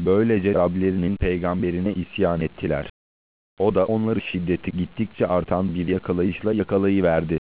Böylece Rablerinin peygamberine isyan ettiler. O da onları şiddeti gittikçe artan bir yakalayışla yakalayıverdi.